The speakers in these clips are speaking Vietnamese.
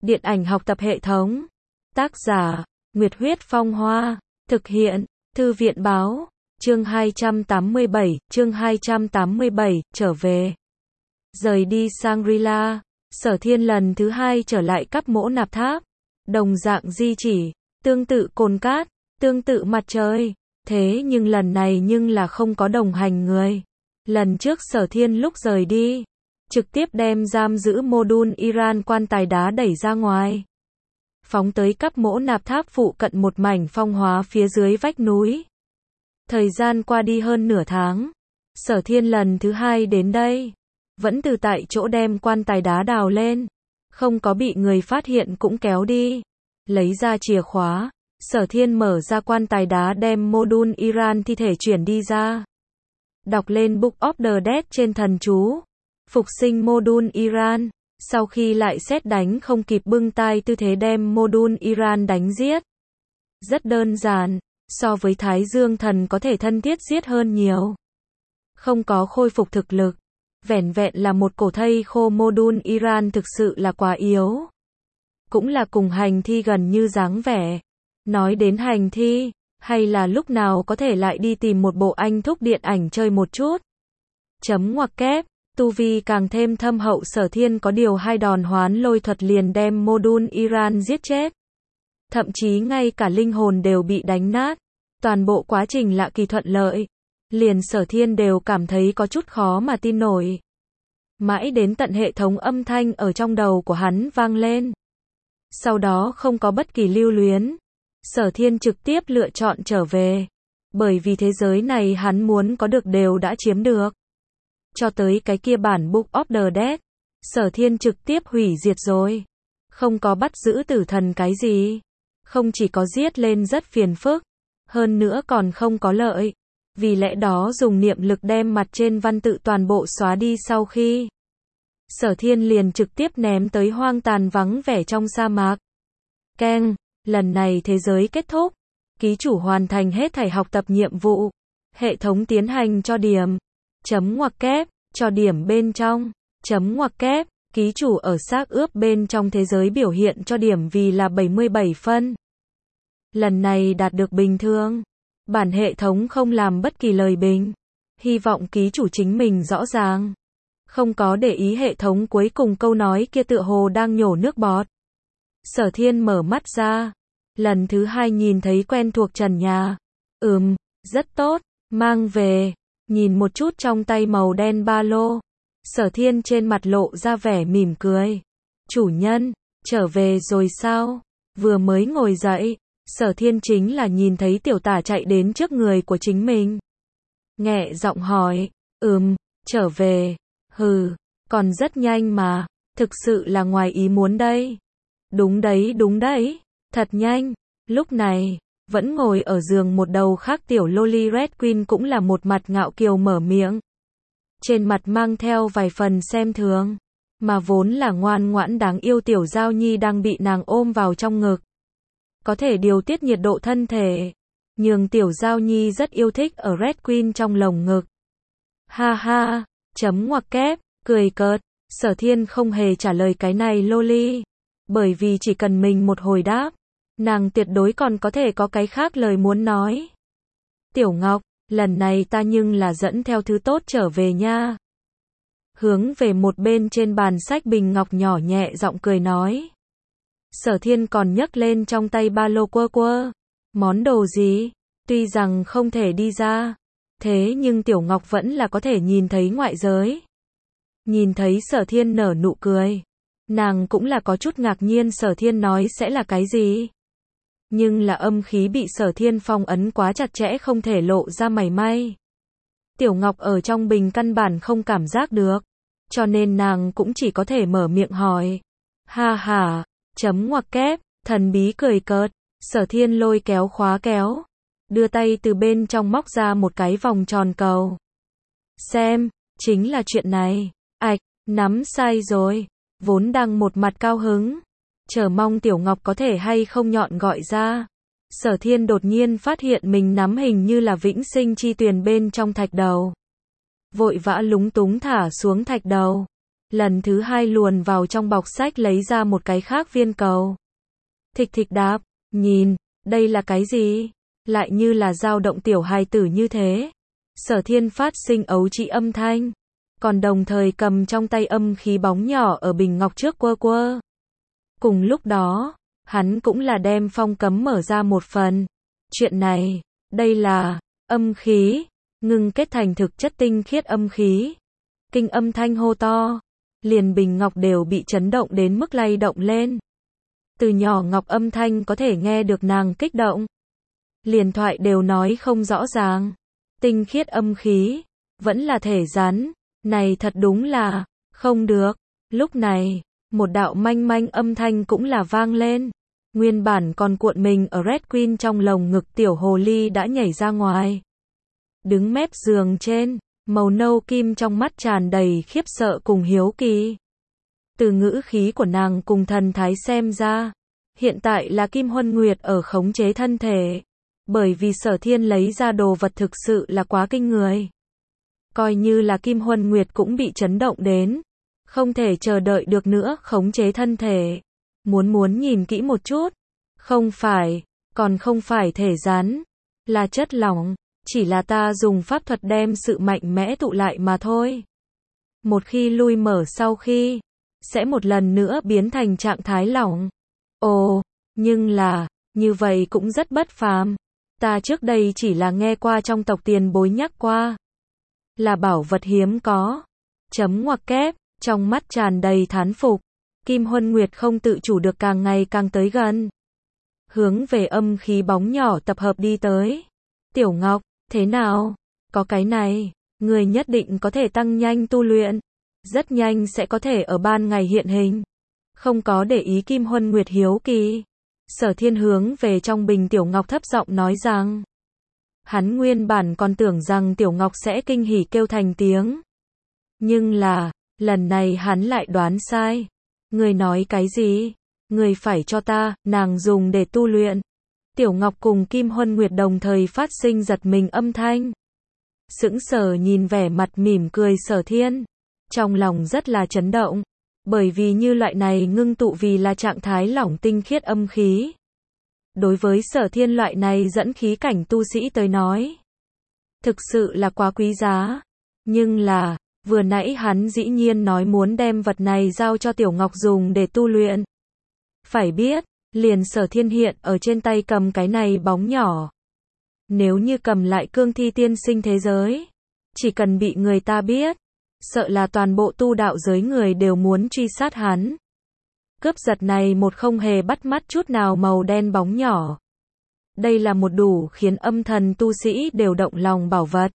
Điện ảnh học tập hệ thống. Tác giả, Nguyệt Huyết Phong Hoa. Thực hiện, Thư viện Báo. Chương 287, trở về. Rời đi Shangri-La, Sở Thiên lần thứ hai trở lại Cắp Mỗ Nạp Tháp. Đồng dạng di chỉ, tương tự cồn cát, tương tự mặt trời. Thế nhưng lần này là không có đồng hành người. Lần trước Sở Thiên lúc rời đi, trực tiếp đem giam giữ mô-đun Iran quan tài đá đẩy ra ngoài. Phóng tới Cắp Mỗ Nạp Tháp phụ cận một mảnh phong hóa phía dưới vách núi. Thời gian qua đi hơn nửa tháng. Sở Thiên lần thứ hai đến đây. Vẫn từ tại chỗ đem quan tài đá đào lên. Không có bị người phát hiện cũng kéo đi. Lấy ra chìa khóa. Sở Thiên mở ra quan tài đá đem mô-đun Iran thi thể chuyển đi ra. Đọc lên Book of the Dead trên thần chú. Phục sinh mô-đun Iran. Sau khi lại sét đánh không kịp bưng tai tư thế đem mô-đun Iran đánh giết. Rất đơn giản. So với Thái Dương thần có thể thân thiết giết hơn nhiều. Không có khôi phục thực lực. Vẻn vẹn là một cổ thây khô mô-đun Iran thực sự là quá yếu. Cũng là cùng hành thi gần như dáng vẻ. Nói đến hành thi, hay là lúc nào có thể lại đi tìm một bộ anh thúc điện ảnh chơi một chút. Chấm ngoặc kép, tu vi càng thêm thâm hậu Sở Thiên có điều 2 đòn hoán lôi thuật liền đem mô-đun Iran giết chết. Thậm chí ngay cả linh hồn đều bị đánh nát. Toàn bộ quá trình lạ kỳ thuận lợi. Liền Sở Thiên đều cảm thấy có chút khó mà tin nổi. Mãi đến tận hệ thống âm thanh ở trong đầu của hắn vang lên. Sau đó không có bất kỳ lưu luyến. Sở Thiên trực tiếp lựa chọn trở về. Bởi vì thế giới này hắn muốn có được đều đã chiếm được. Cho tới cái kia bản Book of the Dead, Sở Thiên trực tiếp hủy diệt rồi. Không có bắt giữ tử thần cái gì. Không chỉ có giết lên rất phiền phức. Hơn nữa còn không có lợi. Vì lẽ đó dùng niệm lực đem mặt trên văn tự toàn bộ xóa đi sau khi. Sở Thiên liền trực tiếp ném tới hoang tàn vắng vẻ trong sa mạc. Keng, lần này thế giới kết thúc. Ký chủ hoàn thành hết thảy học tập nhiệm vụ. Hệ thống tiến hành cho điểm. Chấm ngoặc kép, cho điểm bên trong. Chấm ngoặc kép, ký chủ ở xác ướp bên trong thế giới biểu hiện cho điểm vì là 77 phân. Lần này đạt được bình thường. Bản hệ thống không làm bất kỳ lời bình. Hy vọng ký chủ chính mình rõ ràng. Không có để ý hệ thống cuối cùng câu nói kia tựa hồ đang nhổ nước bọt. Sở Thiên mở mắt ra. Lần thứ hai nhìn thấy quen thuộc trần nhà. Rất tốt. Mang về. Nhìn một chút trong tay màu đen ba lô. Sở Thiên trên mặt lộ ra vẻ mỉm cười. Chủ nhân, trở về rồi sao? Vừa mới ngồi dậy. Sở Thiên chính là nhìn thấy tiểu tả chạy đến trước người của chính mình. Nghẹ giọng hỏi, trở về, còn rất nhanh mà, thực sự là ngoài ý muốn đây. Đúng đấy, thật nhanh. Lúc này, vẫn ngồi ở giường một đầu khác tiểu Loli Red Queen cũng là một mặt ngạo kiều mở miệng. Trên mặt mang theo vài phần xem thường, mà vốn là ngoan ngoãn đáng yêu tiểu Giao Nhi đang bị nàng ôm vào trong ngực. Có thể điều tiết nhiệt độ thân thể. Nhưng tiểu Giao Nhi rất yêu thích ở Red Queen trong lồng ngực. Ha ha, chấm ngoặc kép, cười cợt. Sở Thiên không hề trả lời cái này Loli. Bởi vì chỉ cần mình một hồi đáp, nàng tuyệt đối còn có thể có cái khác lời muốn nói. Tiểu Ngọc, lần này ta nhưng là dẫn theo thứ tốt trở về nha. Hướng về một bên trên bàn sách bình ngọc nhỏ nhẹ giọng cười nói. Sở Thiên còn nhấc lên trong tay ba lô quơ. Món đồ gì? Tuy rằng không thể đi ra. Thế nhưng Tiểu Ngọc vẫn là có thể nhìn thấy ngoại giới. Nhìn thấy Sở Thiên nở nụ cười. Nàng cũng là có chút ngạc nhiên Sở Thiên nói sẽ là cái gì. Nhưng là âm khí bị Sở Thiên phong ấn quá chặt chẽ không thể lộ ra mảy may. Tiểu Ngọc ở trong bình căn bản không cảm giác được. Cho nên nàng cũng chỉ có thể mở miệng hỏi. Ha ha. Chấm ngoặc kép, thần bí cười cợt. Sở Thiên lôi kéo khóa kéo. Đưa tay từ bên trong móc ra một cái vòng tròn cầu. Xem, chính là chuyện này. Ạch, nắm sai rồi. Vốn đang một mặt cao hứng. Chờ mong Tiểu Ngọc có thể hay không nhọn gọi ra. Sở Thiên đột nhiên phát hiện mình nắm hình như là vĩnh sinh chi tuyền bên trong thạch đầu. Vội vã lúng túng thả xuống thạch đầu. lần thứ hai luồn vào trong bọc sách lấy ra một cái khác viên cầu. Thịch thịch đáp, nhìn, đây là cái gì? Lại như là dao động tiểu hài tử như thế. Sở Thiên phát sinh ấu trĩ âm thanh, còn đồng thời cầm trong tay âm khí bóng nhỏ ở bình ngọc trước quơ quơ. Cùng lúc đó, hắn cũng là đem phong cấm mở ra một phần. Chuyện này, đây là âm khí, ngưng kết thành thực chất tinh khiết âm khí. Kinh âm thanh hô to, liền bình ngọc đều bị chấn động đến mức lay động lên. Từ nhỏ ngọc âm thanh có thể nghe được nàng kích động. Liền thoại đều nói không rõ ràng. Tinh khiết âm khí, vẫn là thể rắn, này thật đúng là, không được. Lúc này, một đạo manh manh âm thanh cũng là vang lên. Nguyên bản còn cuộn mình ở Red Queen trong lồng ngực tiểu hồ ly đã nhảy ra ngoài. Đứng mép giường trên, màu nâu kim trong mắt tràn đầy khiếp sợ cùng hiếu kỳ. Từ ngữ khí của nàng cùng thần thái xem ra, hiện tại là Kim Huân Nguyệt ở khống chế thân thể. Bởi vì Sở Thiên lấy ra đồ vật thực sự là quá kinh người. Coi như là Kim Huân Nguyệt cũng bị chấn động đến. Không thể chờ đợi được nữa khống chế thân thể. Muốn nhìn kỹ một chút. Không phải, còn không phải thể rắn. Là chất lỏng. Chỉ là ta dùng pháp thuật đem sự mạnh mẽ tụ lại mà thôi. Một khi lui mở sau khi, sẽ một lần nữa biến thành trạng thái lỏng. Ồ, nhưng là, như vậy cũng rất bất phàm. Ta trước đây chỉ là nghe qua trong tộc tiền bối nhắc qua. Là bảo vật hiếm có. Chấm ngoặc kép, trong mắt tràn đầy thán phục. Kim Huân Nguyệt không tự chủ được càng ngày càng tới gần. Hướng về âm khí bóng nhỏ tập hợp đi tới. Tiểu Ngọc, thế nào? Có cái này, người nhất định có thể tăng nhanh tu luyện. Rất nhanh sẽ có thể ở ban ngày hiện hình. Không có để ý Kim Huân Nguyệt hiếu kỳ. Sở Thiên hướng về trong bình Tiểu Ngọc thấp giọng nói rằng. Hắn nguyên bản còn tưởng rằng Tiểu Ngọc sẽ kinh hỉ kêu thành tiếng. Nhưng là, lần này hắn lại đoán sai. Người nói cái gì? Người phải cho ta, nàng dùng để tu luyện. Tiểu Ngọc cùng Kim Huân Nguyệt đồng thời phát sinh giật mình âm thanh. Sững sờ nhìn vẻ mặt mỉm cười Sở Thiên. Trong lòng rất là chấn động. Bởi vì như loại này ngưng tụ vì là trạng thái lỏng tinh khiết âm khí. Đối với Sở Thiên loại này dẫn khí cảnh tu sĩ tới nói. Thực sự là quá quý giá. Nhưng là, vừa nãy hắn dĩ nhiên nói muốn đem vật này giao cho Tiểu Ngọc dùng để tu luyện. Phải biết, liền Sở Thiên hiện ở trên tay cầm cái này bóng nhỏ. Nếu như cầm lại cương thi tiên sinh thế giới, chỉ cần bị người ta biết, sợ là toàn bộ tu đạo giới người đều muốn truy sát hắn. Cướp giật này một không hề bắt mắt chút nào màu đen bóng nhỏ. Đây là một đủ khiến âm thần tu sĩ đều động lòng bảo vật.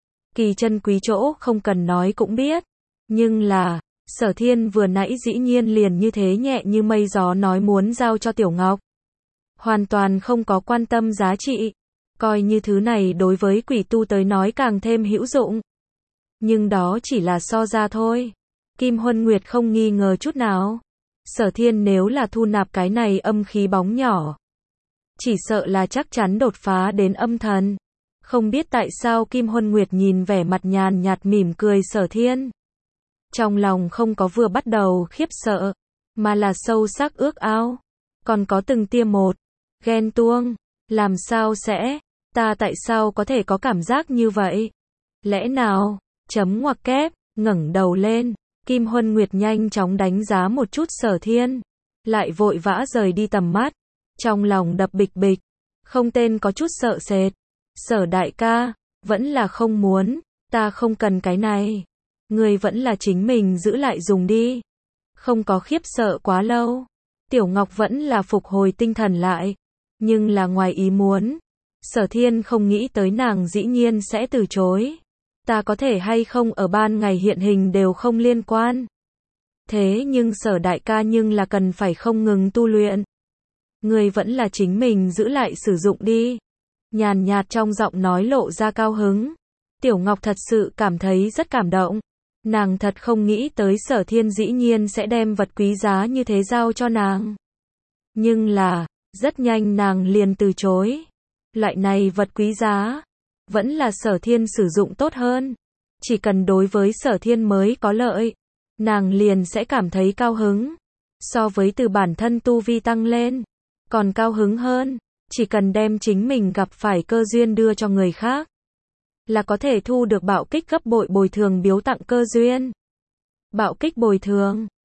Kỳ chân quý chỗ không cần nói cũng biết. Nhưng là, Sở Thiên vừa nãy dĩ nhiên liền như thế nhẹ như mây gió nói muốn giao cho Tiểu Ngọc. Hoàn toàn không có quan tâm giá trị. Coi như thứ này đối với quỷ tu tới nói càng thêm hữu dụng. Nhưng đó chỉ là so ra thôi. Kim Huân Nguyệt không nghi ngờ chút nào. Sở Thiên nếu là thu nạp cái này âm khí bóng nhỏ, chỉ sợ là chắc chắn đột phá đến âm thần. Không biết tại sao Kim Huân Nguyệt nhìn vẻ mặt nhàn nhạt mỉm cười Sở Thiên. Trong lòng không có vừa bắt đầu khiếp sợ, mà là sâu sắc ước ao. Còn có từng tia một, ghen tuông. Làm sao sẽ, ta tại sao có thể có cảm giác như vậy? Lẽ nào, chấm ngoặc kép, ngẩng đầu lên. Kim Huân Nguyệt nhanh chóng đánh giá một chút Sở Thiên. Lại vội vã rời đi tầm mắt. Trong lòng đập bịch bịch. Không tên có chút sợ sệt. Sở đại ca, vẫn là không muốn. Ta không cần cái này. Người vẫn là chính mình giữ lại dùng đi. Không có khiếp sợ quá lâu. Tiểu Ngọc vẫn là phục hồi tinh thần lại. Nhưng là ngoài ý muốn. Sở Thiên không nghĩ tới nàng dĩ nhiên sẽ từ chối. Ta có thể hay không ở ban ngày hiện hình đều không liên quan. Thế nhưng Sở đại ca nhưng là cần phải không ngừng tu luyện. Người vẫn là chính mình giữ lại sử dụng đi. Nhàn nhạt trong giọng nói lộ ra cao hứng. Tiểu Ngọc thật sự cảm thấy rất cảm động. Nàng thật không nghĩ tới Sở Thiên dĩ nhiên sẽ đem vật quý giá như thế giao cho nàng. Nhưng là, rất nhanh nàng liền từ chối. Loại này vật quý giá, vẫn là Sở Thiên sử dụng tốt hơn. Chỉ cần đối với Sở Thiên mới có lợi. nàng liền sẽ cảm thấy cao hứng. So với từ bản thân tu vi tăng lên, còn cao hứng hơn, chỉ cần đem chính mình gặp phải cơ duyên đưa cho người khác, là có thể thu được bạo kích gấp bội bồi thường biếu tặng cơ duyên. Bạo kích bồi thường